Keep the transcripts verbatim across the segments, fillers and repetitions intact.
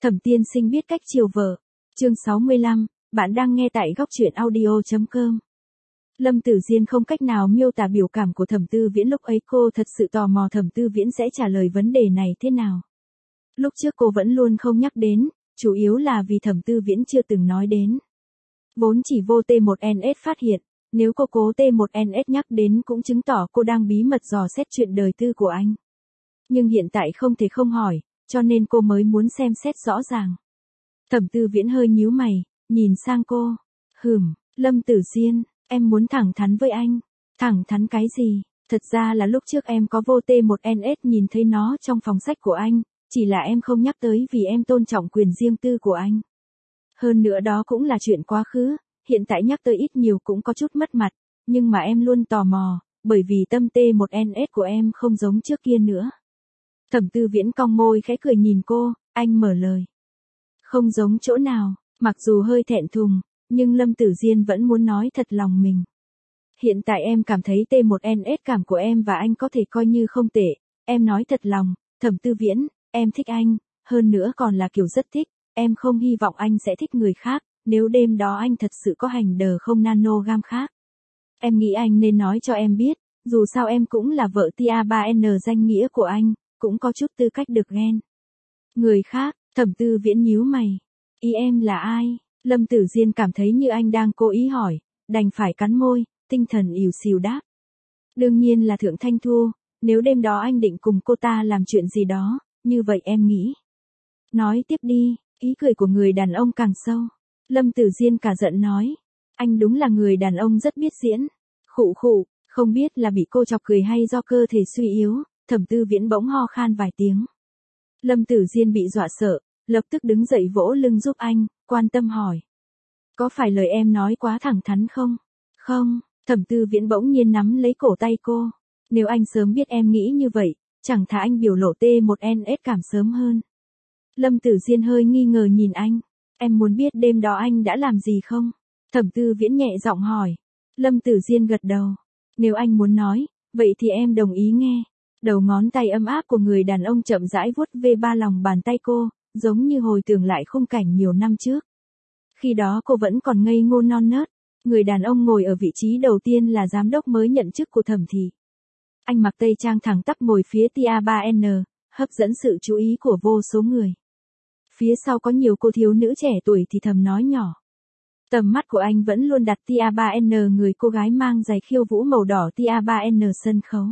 Thẩm tiên sinh biết cách chiều vợ. Chương sáu mươi lăm, bạn đang nghe tại góc truyện audio chấm com. Lâm Tử Diên không cách nào miêu tả biểu cảm của Thẩm Tư Viễn lúc ấy, cô thật sự tò mò Thẩm Tư Viễn sẽ trả lời vấn đề này thế nào. Lúc trước cô vẫn luôn không nhắc đến, chủ yếu là vì Thẩm Tư Viễn chưa từng nói đến. Vốn chỉ vô T một N S phát hiện, nếu cô cố T một N S nhắc đến cũng chứng tỏ cô đang bí mật dò xét chuyện đời tư của anh. Nhưng hiện tại không thể không hỏi, cho nên cô mới muốn xem xét rõ ràng. Thẩm Tư Viễn hơi nhíu mày, nhìn sang cô. Hừm, Lâm Tử Diên, em muốn thẳng thắn với anh. Thẳng thắn cái gì? Thật ra là lúc trước em có vô T một N S nhìn thấy nó trong phòng sách của anh, chỉ là em không nhắc tới vì em tôn trọng quyền riêng tư của anh. Hơn nữa đó cũng là chuyện quá khứ, hiện tại nhắc tới ít nhiều cũng có chút mất mặt, nhưng mà em luôn tò mò, bởi vì tâm T một N S của em không giống trước kia nữa. Thẩm Tư Viễn cong môi khẽ cười nhìn cô, anh mở lời. Không giống chỗ nào, mặc dù hơi thẹn thùng, nhưng Lâm Tử Diên vẫn muốn nói thật lòng mình. Hiện tại em cảm thấy T một N S cảm của em và anh có thể coi như không tệ, em nói thật lòng, Thẩm Tư Viễn, em thích anh, hơn nữa còn là kiểu rất thích, em không hy vọng anh sẽ thích người khác, nếu đêm đó anh thật sự có hành đờ không nanogam khác. Em nghĩ anh nên nói cho em biết, dù sao em cũng là vợ T A ba N danh nghĩa của anh, cũng có chút tư cách được ghen. Người khác, Thẩm Tư Viễn nhíu mày. Ý em là ai? Lâm Tử Diên cảm thấy như anh đang cố ý hỏi, đành phải cắn môi, tinh thần ỉu xìu đáp. Đương nhiên là Thượng Thanh Thu, nếu đêm đó anh định cùng cô ta làm chuyện gì đó, như vậy em nghĩ. Nói tiếp đi, ý cười của người đàn ông càng sâu. Lâm Tử Diên cả giận nói, anh đúng là người đàn ông rất biết diễn. Khụ khụ, không biết là bị cô chọc cười hay do cơ thể suy yếu, Thẩm Tư Viễn bỗng ho khan vài tiếng. Lâm Tử Diên bị dọa sợ, lập tức đứng dậy vỗ lưng giúp anh, quan tâm hỏi. Có phải lời em nói quá thẳng thắn không? Không, Thẩm Tư Viễn bỗng nhiên nắm lấy cổ tay cô. Nếu anh sớm biết em nghĩ như vậy, chẳng thà anh biểu lộ T một N S cảm sớm hơn. Lâm Tử Diên hơi nghi ngờ nhìn anh. Em muốn biết đêm đó anh đã làm gì không? Thẩm Tư Viễn nhẹ giọng hỏi. Lâm Tử Diên gật đầu. Nếu anh muốn nói, vậy thì em đồng ý nghe. Đầu ngón tay ấm áp của người đàn ông chậm rãi vuốt ve ba lòng bàn tay cô, giống như hồi tưởng lại khung cảnh nhiều năm trước. Khi đó cô vẫn còn ngây ngô non nớt, người đàn ông ngồi ở vị trí đầu tiên là giám đốc mới nhận chức của Thẩm thị. Anh mặc tây trang thẳng tắp ngồi phía T A ba N, hấp dẫn sự chú ý của vô số người. Phía sau có nhiều cô thiếu nữ trẻ tuổi thì thầm nói nhỏ. Tầm mắt của anh vẫn luôn đặt T A ba N người cô gái mang giày khiêu vũ màu đỏ T A ba N sân khấu.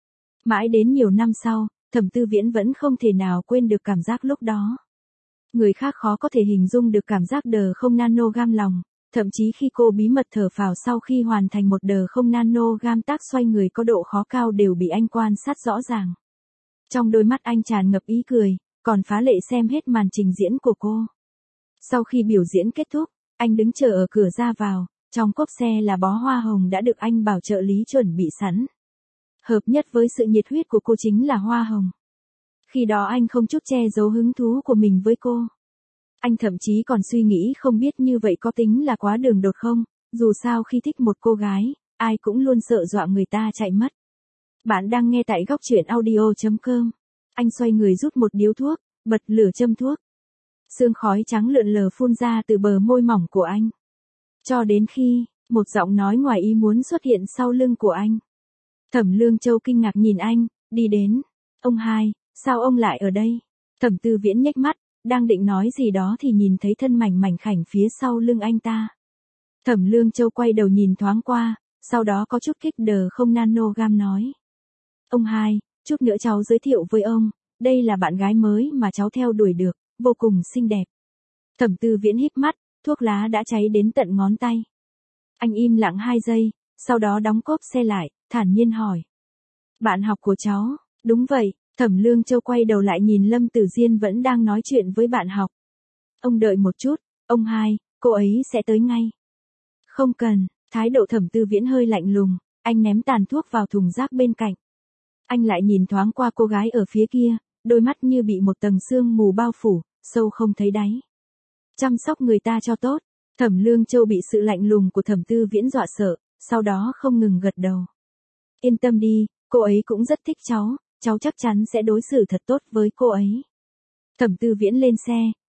Mãi đến nhiều năm sau, Thẩm Tư Viễn vẫn không thể nào quên được cảm giác lúc đó. Người khác khó có thể hình dung được cảm giác đờ không nanogam lòng, thậm chí khi cô bí mật thở phào sau khi hoàn thành một đờ không nanogam tác xoay người có độ khó cao đều bị anh quan sát rõ ràng. Trong đôi mắt anh tràn ngập ý cười, còn phá lệ xem hết màn trình diễn của cô. Sau khi biểu diễn kết thúc, anh đứng chờ ở cửa ra vào, trong cốp xe là bó hoa hồng đã được anh bảo trợ lý chuẩn bị sẵn. Hợp nhất với sự nhiệt huyết của cô chính là hoa hồng. Khi đó anh không chút che giấu hứng thú của mình với cô. Anh thậm chí còn suy nghĩ không biết như vậy có tính là quá đường đột không, dù sao khi thích một cô gái, ai cũng luôn sợ dọa người ta chạy mất. Bạn đang nghe tại góc truyện audio chấm com. Anh xoay người rút một điếu thuốc, bật lửa châm thuốc. Sương khói trắng lượn lờ phun ra từ bờ môi mỏng của anh. Cho đến khi, một giọng nói ngoài ý muốn xuất hiện sau lưng của anh. Thẩm Lương Châu kinh ngạc nhìn anh, đi đến. Ông hai, sao ông lại ở đây? Thẩm Tư Viễn nhếch mắt, đang định nói gì đó thì nhìn thấy thân mảnh mảnh khảnh phía sau lưng anh ta. Thẩm Lương Châu quay đầu nhìn thoáng qua, sau đó có chút kích đờ không nanogam nói. Ông hai, chút nữa cháu giới thiệu với ông, đây là bạn gái mới mà cháu theo đuổi được, vô cùng xinh đẹp. Thẩm Tư Viễn híp mắt, thuốc lá đã cháy đến tận ngón tay. Anh im lặng hai giây, sau đó đóng cốp xe lại, thản nhiên hỏi. Bạn học của cháu, đúng vậy. Thẩm Lương Châu quay đầu lại nhìn Lâm Tử Diên vẫn đang nói chuyện với bạn học. Ông đợi một chút, ông hai, cô ấy sẽ tới ngay. Không cần, thái độ Thẩm Tư Viễn hơi lạnh lùng, anh ném tàn thuốc vào thùng rác bên cạnh. Anh lại nhìn thoáng qua cô gái ở phía kia, đôi mắt như bị một tầng sương mù bao phủ, sâu không thấy đáy. Chăm sóc người ta cho tốt, Thẩm Lương Châu bị sự lạnh lùng của Thẩm Tư Viễn dọa sợ, sau đó không ngừng gật đầu. Yên tâm đi, cô ấy cũng rất thích cháu. Cháu chắc chắn sẽ đối xử thật tốt với cô ấy. Thẩm Tư Viễn lên xe,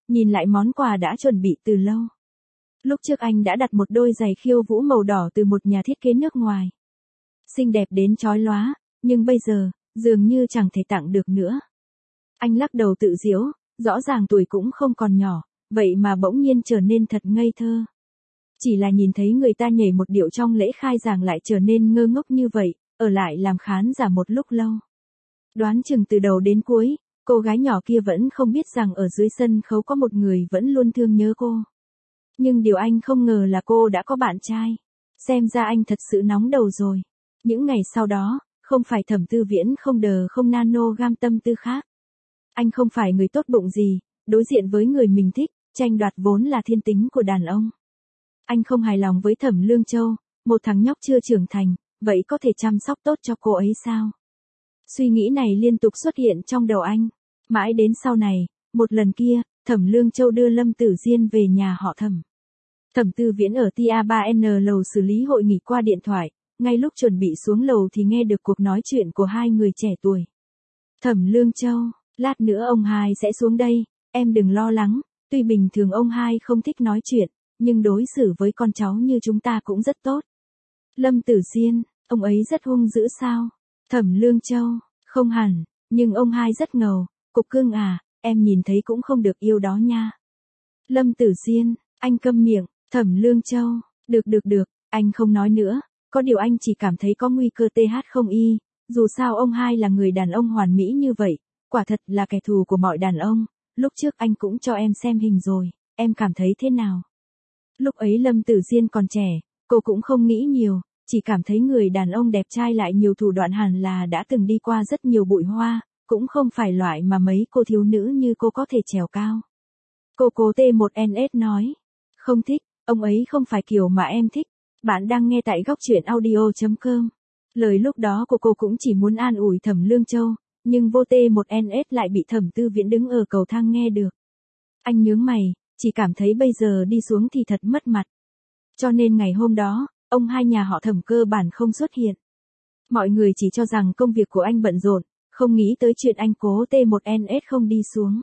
nhìn lại món quà đã chuẩn bị từ lâu. Lúc trước anh đã đặt một đôi giày khiêu vũ màu đỏ từ một nhà thiết kế nước ngoài. Xinh đẹp đến chói lóa, nhưng bây giờ, dường như chẳng thể tặng được nữa. Anh lắc đầu tự giễu, rõ ràng tuổi cũng không còn nhỏ, vậy mà bỗng nhiên trở nên thật ngây thơ. Chỉ là nhìn thấy người ta nhảy một điệu trong lễ khai giảng lại trở nên ngơ ngốc như vậy, ở lại làm khán giả một lúc lâu. Đoán chừng từ đầu đến cuối, cô gái nhỏ kia vẫn không biết rằng ở dưới sân khấu có một người vẫn luôn thương nhớ cô. Nhưng điều anh không ngờ là cô đã có bạn trai. Xem ra anh thật sự nóng đầu rồi. Những ngày sau đó, không phải Thẩm Tư Viễn không đờ không nano gam tâm tư khác. Anh không phải người tốt bụng gì, đối diện với người mình thích, tranh đoạt vốn là thiên tính của đàn ông. Anh không hài lòng với Thẩm Lương Châu, một thằng nhóc chưa trưởng thành, vậy có thể chăm sóc tốt cho cô ấy sao? Suy nghĩ này liên tục xuất hiện trong đầu anh. Mãi đến sau này, một lần kia, Thẩm Lương Châu đưa Lâm Tử Diên về nhà họ Thẩm. Thẩm Tư Viễn ở T A ba N lầu xử lý hội nghị qua điện thoại, ngay lúc chuẩn bị xuống lầu thì nghe được cuộc nói chuyện của hai người trẻ tuổi. Thẩm Lương Châu, lát nữa ông hai sẽ xuống đây, em đừng lo lắng, tuy bình thường ông hai không thích nói chuyện, nhưng đối xử với con cháu như chúng ta cũng rất tốt. Lâm Tử Diên, ông ấy rất hung dữ sao? Thẩm Lương Châu, không hẳn, nhưng ông hai rất ngầu, cục cưng à, em nhìn thấy cũng không được yêu đó nha. Lâm Tử Diên, anh câm miệng. Thẩm Lương Châu, được được được, anh không nói nữa, có điều anh chỉ cảm thấy có nguy cơ T H không y, dù sao ông hai là người đàn ông hoàn mỹ như vậy, quả thật là kẻ thù của mọi đàn ông, lúc trước anh cũng cho em xem hình rồi, em cảm thấy thế nào? Lúc ấy Lâm Tử Diên còn trẻ, cô cũng không nghĩ nhiều, chỉ cảm thấy người đàn ông đẹp trai lại nhiều thủ đoạn hẳn là đã từng đi qua rất nhiều bụi hoa, cũng không phải loại mà mấy cô thiếu nữ như cô có thể trèo cao. Cô cố T một N S nói, không thích. Ông ấy không phải kiểu mà em thích. Bạn đang nghe tại góc truyện audio chấm com. Lời lúc đó của cô cũng chỉ muốn an ủi Thẩm Lương Châu, nhưng vô T một N S lại bị Thẩm Tư Viễn đứng ở cầu thang nghe được. Anh nhướng mày, chỉ cảm thấy bây giờ đi xuống thì thật mất mặt. Cho nên ngày hôm đó, ông hai nhà họ Thẩm cơ bản không xuất hiện. Mọi người chỉ cho rằng công việc của anh bận rộn, không nghĩ tới chuyện anh cố T một N S không đi xuống.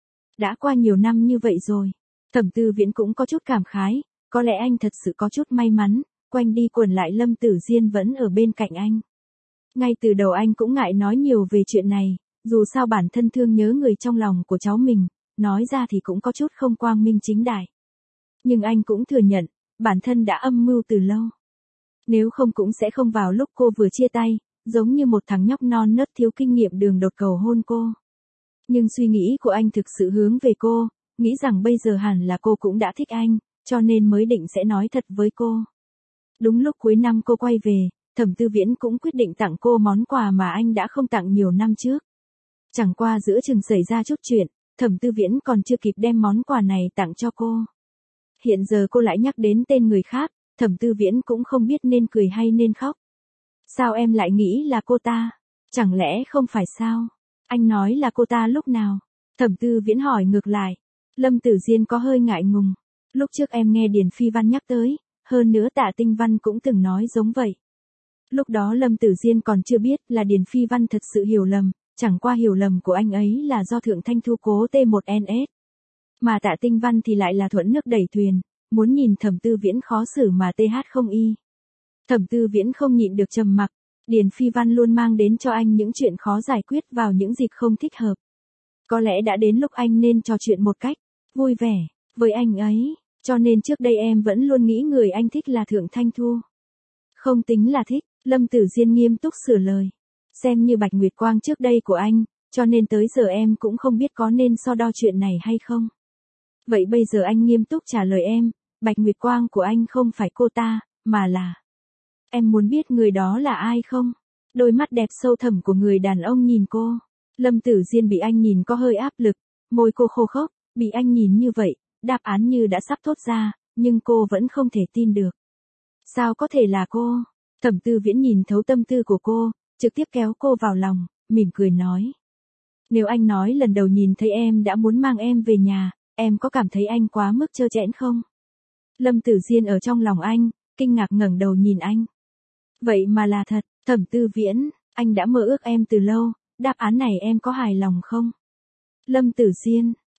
Đã qua nhiều năm như vậy rồi, Thẩm Tư Viễn cũng có chút cảm khái. Có lẽ anh thật sự có chút may mắn, quanh đi quẩn lại Lâm Tử Diên vẫn ở bên cạnh anh. Ngay từ đầu anh cũng ngại nói nhiều về chuyện này, dù sao bản thân thương nhớ người trong lòng của cháu mình, nói ra thì cũng có chút không quang minh chính đại. Nhưng anh cũng thừa nhận, bản thân đã âm mưu từ lâu. Nếu không cũng sẽ không vào lúc cô vừa chia tay, giống như một thằng nhóc non nớt thiếu kinh nghiệm đường đột cầu hôn cô. Nhưng suy nghĩ của anh thực sự hướng về cô, nghĩ rằng bây giờ hẳn là cô cũng đã thích anh. Cho nên mới định sẽ nói thật với cô. Đúng lúc cuối năm cô quay về, Thẩm Tư Viễn cũng quyết định tặng cô món quà mà anh đã không tặng nhiều năm trước. Chẳng qua giữa chừng xảy ra chút chuyện, Thẩm Tư Viễn còn chưa kịp đem món quà này tặng cho cô. Hiện giờ cô lại nhắc đến tên người khác, Thẩm Tư Viễn cũng không biết nên cười hay nên khóc. Sao em lại nghĩ là cô ta? Chẳng lẽ không phải sao? Anh nói là cô ta lúc nào? Thẩm Tư Viễn hỏi ngược lại. Lâm Tử Diên có hơi ngại ngùng. Lúc trước em nghe Điền Phi Văn nhắc tới, hơn nữa Tạ Tinh Văn cũng từng nói giống vậy. Lúc đó Lâm Tử Diên còn chưa biết là Điền Phi Văn thật sự hiểu lầm, chẳng qua hiểu lầm của anh ấy là do Thượng Thanh Thu cố T một N S. Mà Tạ Tinh Văn thì lại là thuận nước đẩy thuyền, muốn nhìn Thẩm Tư Viễn khó xử mà T H không y. Thẩm Tư Viễn không nhịn được trầm mặc, Điền Phi Văn luôn mang đến cho anh những chuyện khó giải quyết vào những dịp không thích hợp. Có lẽ đã đến lúc anh nên trò chuyện một cách vui vẻ với anh ấy. Cho nên trước đây em vẫn luôn nghĩ người anh thích là Thượng Thanh Thu. Không tính là thích, Lâm Tử Diên nghiêm túc sửa lời. Xem như Bạch Nguyệt Quang trước đây của anh, cho nên tới giờ em cũng không biết có nên so đo chuyện này hay không. Vậy bây giờ anh nghiêm túc trả lời em, Bạch Nguyệt Quang của anh không phải cô ta, mà là... Em muốn biết người đó là ai không? Đôi mắt đẹp sâu thẳm của người đàn ông nhìn cô. Lâm Tử Diên bị anh nhìn có hơi áp lực, môi cô khô khốc, bị anh nhìn như vậy. Đáp án như đã sắp thốt ra, nhưng cô vẫn không thể tin được. Sao có thể là cô? Thẩm Tư Viễn nhìn thấu tâm tư của cô, trực tiếp kéo cô vào lòng, mỉm cười nói. Nếu anh nói lần đầu nhìn thấy em đã muốn mang em về nhà, em có cảm thấy anh quá mức trơ trẽn không? Lâm Tử Diên ở trong lòng anh, kinh ngạc ngẩng đầu nhìn anh. Vậy mà là thật, Thẩm Tư Viễn, anh đã mơ ước em từ lâu, đáp án này em có hài lòng không? Lâm Tử Diên,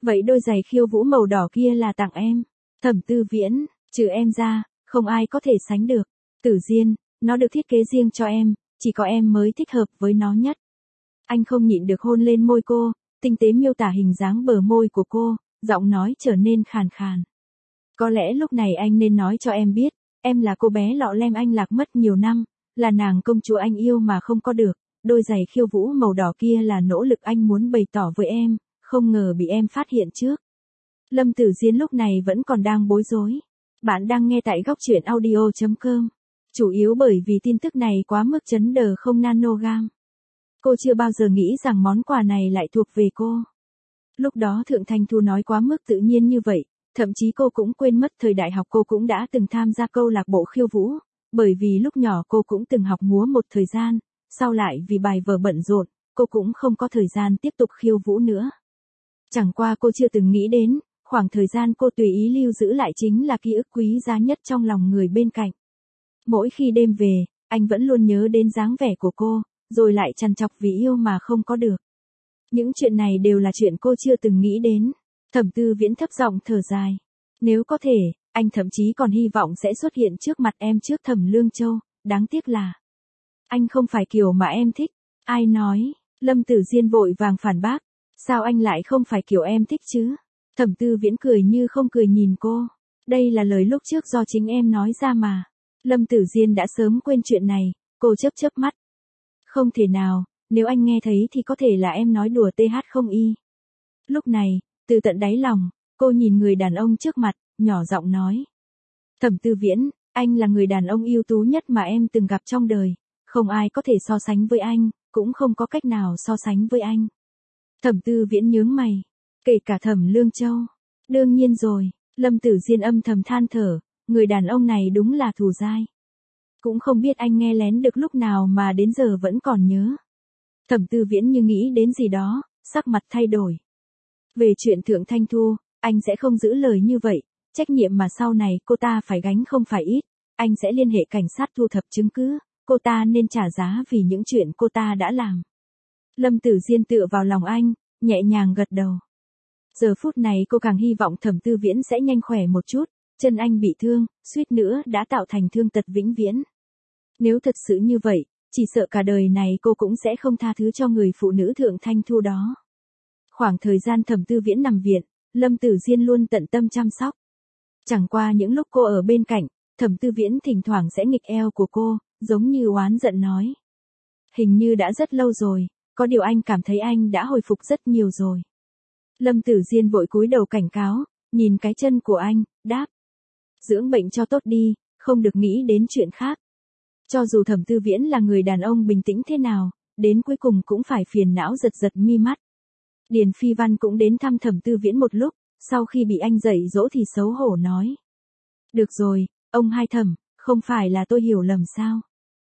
Vậy đôi giày khiêu vũ màu đỏ kia là tặng em. Thẩm Tư Viễn, trừ em ra, không ai có thể sánh được. Tử Diên, nó được thiết kế riêng cho em, chỉ có em mới thích hợp với nó nhất. Anh không nhịn được hôn lên môi cô, tinh tế miêu tả hình dáng bờ môi của cô, giọng nói trở nên khàn khàn. Có lẽ lúc này anh nên nói cho em biết, em là cô bé lọ lem anh lạc mất nhiều năm, là nàng công chúa anh yêu mà không có được, đôi giày khiêu vũ màu đỏ kia là nỗ lực anh muốn bày tỏ với em, không ngờ bị em phát hiện trước. Lâm Tử Diên lúc này vẫn còn đang bối rối. Bạn đang nghe tại góc truyện audio chấm com. Chủ yếu bởi vì tin tức này quá mức chấn đờ không nanogam. Cô chưa bao giờ nghĩ rằng món quà này lại thuộc về cô. Lúc đó Thượng Thanh Thu nói quá mức tự nhiên như vậy, thậm chí cô cũng quên mất thời đại học cô cũng đã từng tham gia câu lạc bộ khiêu vũ, bởi vì lúc nhỏ cô cũng từng học múa một thời gian, sau lại vì bài vở bận rộn, cô cũng không có thời gian tiếp tục khiêu vũ nữa. Chẳng qua cô chưa từng nghĩ đến, khoảng thời gian cô tùy ý lưu giữ lại chính là ký ức quý giá nhất trong lòng người bên cạnh. Mỗi khi đêm về, anh vẫn luôn nhớ đến dáng vẻ của cô, rồi lại trằn trọc vì yêu mà không có được. Những chuyện này đều là chuyện cô chưa từng nghĩ đến. Thẩm Tư Viễn thấp giọng thở dài. Nếu có thể, anh thậm chí còn hy vọng sẽ xuất hiện trước mặt em trước Thẩm Lương Châu, đáng tiếc là anh không phải kiểu mà em thích. Ai nói? Lâm Tử Diên vội vàng phản bác. Sao anh lại không phải kiểu em thích chứ? Thẩm Tư Viễn cười như không cười nhìn cô. Đây là lời lúc trước do chính em nói ra mà. Lâm Tử Diên đã sớm quên chuyện này, cô chớp chớp mắt. Không thể nào, nếu anh nghe thấy thì có thể là em nói đùa th không y. Lúc này, từ tận đáy lòng, cô nhìn người đàn ông trước mặt, nhỏ giọng nói. Thẩm Tư Viễn, anh là người đàn ông ưu tú nhất mà em từng gặp trong đời, không ai có thể so sánh với anh, cũng không có cách nào so sánh với anh. Thẩm Tư Viễn nhướng mày, kể cả Thẩm Lương Châu. Đương nhiên rồi, Lâm Tử Diên âm thầm than thở, người đàn ông này đúng là thù dai. Cũng không biết anh nghe lén được lúc nào mà đến giờ vẫn còn nhớ. Thẩm Tư Viễn như nghĩ đến gì đó, sắc mặt thay đổi. Về chuyện Thượng Thanh Thu, anh sẽ không giữ lời như vậy, trách nhiệm mà sau này cô ta phải gánh không phải ít, anh sẽ liên hệ cảnh sát thu thập chứng cứ, cô ta nên trả giá vì những chuyện cô ta đã làm. Lâm Tử Diên tựa vào lòng anh, nhẹ nhàng gật đầu. Giờ phút này cô càng hy vọng Thẩm Tư Viễn sẽ nhanh khỏe một chút, chân anh bị thương, suýt nữa đã tạo thành thương tật vĩnh viễn. Nếu thật sự như vậy, chỉ sợ cả đời này cô cũng sẽ không tha thứ cho người phụ nữ Thượng Thanh Thu đó. Khoảng thời gian Thẩm Tư Viễn nằm viện, Lâm Tử Diên luôn tận tâm chăm sóc. Chẳng qua những lúc cô ở bên cạnh, Thẩm Tư Viễn thỉnh thoảng sẽ nghịch eo của cô, giống như oán giận nói. Hình như đã rất lâu rồi, có điều anh cảm thấy anh đã hồi phục rất nhiều rồi. Lâm Tử Diên vội cúi đầu cảnh cáo, nhìn cái chân của anh, đáp. Dưỡng bệnh cho tốt đi, không được nghĩ đến chuyện khác. Cho dù Thẩm Tư Viễn là người đàn ông bình tĩnh thế nào, đến cuối cùng cũng phải phiền não giật giật mi mắt. Điền Phi Văn cũng đến thăm Thẩm Tư Viễn một lúc, sau khi bị anh dạy dỗ thì xấu hổ nói. Được rồi, ông hai Thẩm, không phải là tôi hiểu lầm sao?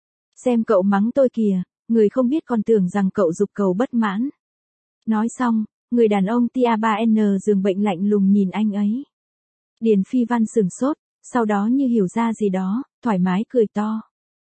Xem cậu mắng tôi kìa, người không biết còn tưởng rằng cậu giục cầu bất mãn. Nói xong, người đàn ông Tia ba N giường bệnh lạnh lùng nhìn anh ấy. Điền Phi Văn sửng sốt, sau đó như hiểu ra gì đó, thoải mái cười to.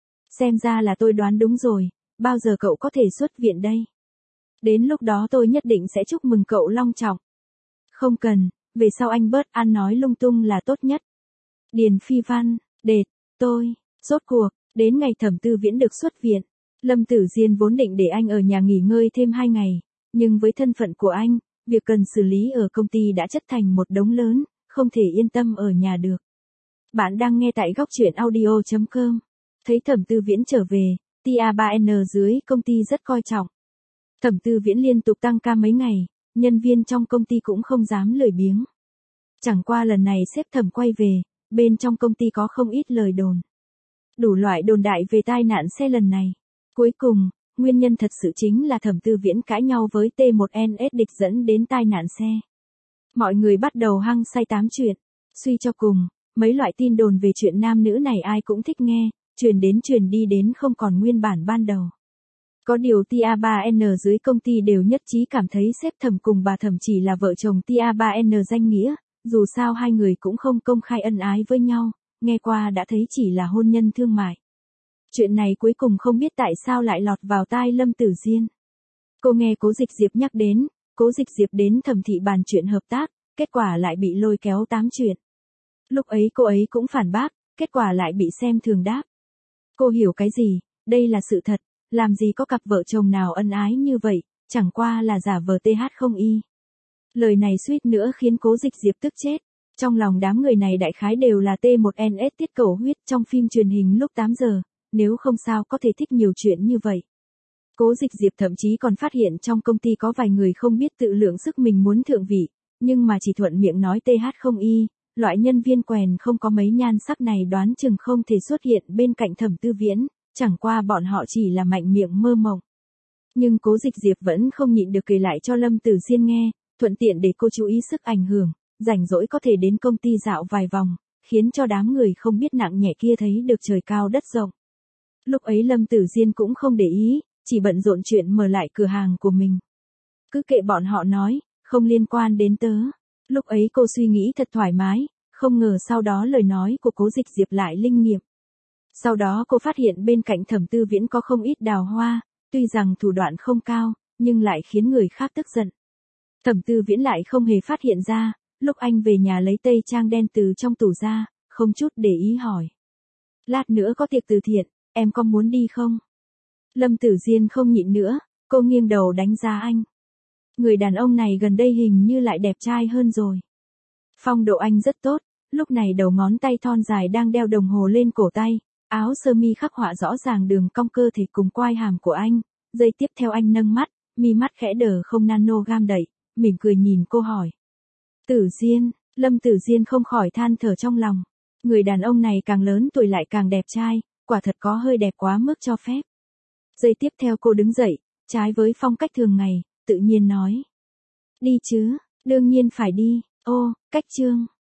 Xem ra là tôi đoán đúng rồi, bao giờ cậu có thể xuất viện đây? Đến lúc đó tôi nhất định sẽ chúc mừng cậu long trọng. Không cần, về sau anh bớt ăn nói lung tung là tốt nhất. Điền Phi Văn, đệt, tôi, rốt cuộc, đến ngày Thẩm Tư Viễn được xuất viện. Lâm Tử Diên vốn định để anh ở nhà nghỉ ngơi thêm hai ngày, nhưng với thân phận của anh, việc cần xử lý ở công ty đã chất thành một đống lớn, không thể yên tâm ở nhà được. Bạn đang nghe tại góc truyện audio chấm com. Thấy Thẩm Tư Viễn trở về, Tia ba N dưới công ty rất coi trọng. Thẩm Tư Viễn liên tục tăng ca mấy ngày, nhân viên trong công ty cũng không dám lười biếng. Chẳng qua lần này sếp Thẩm quay về, bên trong công ty có không ít lời đồn. Đủ loại đồn đại về tai nạn xe lần này. Cuối cùng, nguyên nhân thật sự chính là Thẩm Tư Viễn cãi nhau với T một N S địch dẫn đến tai nạn xe. Mọi người bắt đầu hăng say tám chuyện. Suy cho cùng, mấy loại tin đồn về chuyện nam nữ này ai cũng thích nghe, truyền đến truyền đi đến không còn nguyên bản ban đầu. Có điều Tia ba N dưới công ty đều nhất trí cảm thấy sếp Thẩm cùng bà Thẩm chỉ là vợ chồng Tia ba N danh nghĩa, dù sao hai người cũng không công khai ân ái với nhau, nghe qua đã thấy chỉ là hôn nhân thương mại. Chuyện này cuối cùng không biết tại sao lại lọt vào tai Lâm Tử Diên. Cô nghe Cố Dịch Diệp nhắc đến, Cố Dịch Diệp đến Thẩm thị bàn chuyện hợp tác, kết quả lại bị lôi kéo tám chuyện. Lúc ấy cô ấy cũng phản bác, kết quả lại bị xem thường đáp. Cô hiểu cái gì, đây là sự thật, làm gì có cặp vợ chồng nào ân ái như vậy, chẳng qua là giả vờ tê hát không y. Lời này suýt nữa khiến Cố Dịch Diệp tức chết. Trong lòng đám người này đại khái đều là T một N S tiết cầu huyết trong phim truyền hình lúc tám giờ, nếu không sao có thể thích nhiều chuyện như vậy. Cố Dịch Diệp thậm chí còn phát hiện trong công ty có vài người không biết tự lượng sức mình muốn thượng vị, nhưng mà chỉ thuận miệng nói tê hát không y, loại nhân viên quèn không có mấy nhan sắc này đoán chừng không thể xuất hiện bên cạnh Thẩm Tư Viễn, chẳng qua bọn họ chỉ là mạnh miệng mơ mộng. Nhưng Cố Dịch Diệp vẫn không nhịn được kể lại cho Lâm Tử Diên nghe, thuận tiện để cô chú ý sức ảnh hưởng, rảnh rỗi có thể đến công ty dạo vài vòng, khiến cho đám người không biết nặng nhẹ kia thấy được trời cao đất rộng. Lúc ấy Lâm Tử Diên cũng không để ý, chỉ bận rộn chuyện mở lại cửa hàng của mình. Cứ kệ bọn họ nói, không liên quan đến tớ. Lúc ấy cô suy nghĩ thật thoải mái, không ngờ sau đó lời nói của Cố Dịch Diệp lại linh nghiệm. Sau đó cô phát hiện bên cạnh Thẩm Tư Viễn có không ít đào hoa, tuy rằng thủ đoạn không cao, nhưng lại khiến người khác tức giận. Thẩm Tư Viễn lại không hề phát hiện ra, lúc anh về nhà lấy tây trang đen từ trong tủ ra, không chút để ý hỏi. Lát nữa có tiệc từ thiện, em có muốn đi không? Lâm Tử Diên không nhịn nữa, cô nghiêng đầu đánh giá anh. Người đàn ông này gần đây hình như lại đẹp trai hơn rồi. Phong độ anh rất tốt, lúc này đầu ngón tay thon dài đang đeo đồng hồ lên cổ tay, áo sơ mi khắc họa rõ ràng đường cong cơ thể cùng quai hàm của anh. Giây tiếp theo anh nâng mắt, mi mắt khẽ đờ không nano gam đậy, mỉm cười nhìn cô hỏi. Tử Diên, Lâm Tử Diên không khỏi than thở trong lòng. Người đàn ông này càng lớn tuổi lại càng đẹp trai, quả thật có hơi đẹp quá mức cho phép. Giây tiếp theo cô đứng dậy, trái với phong cách thường ngày, tự nhiên nói. Đi chứ, đương nhiên phải đi, ô, cách chương.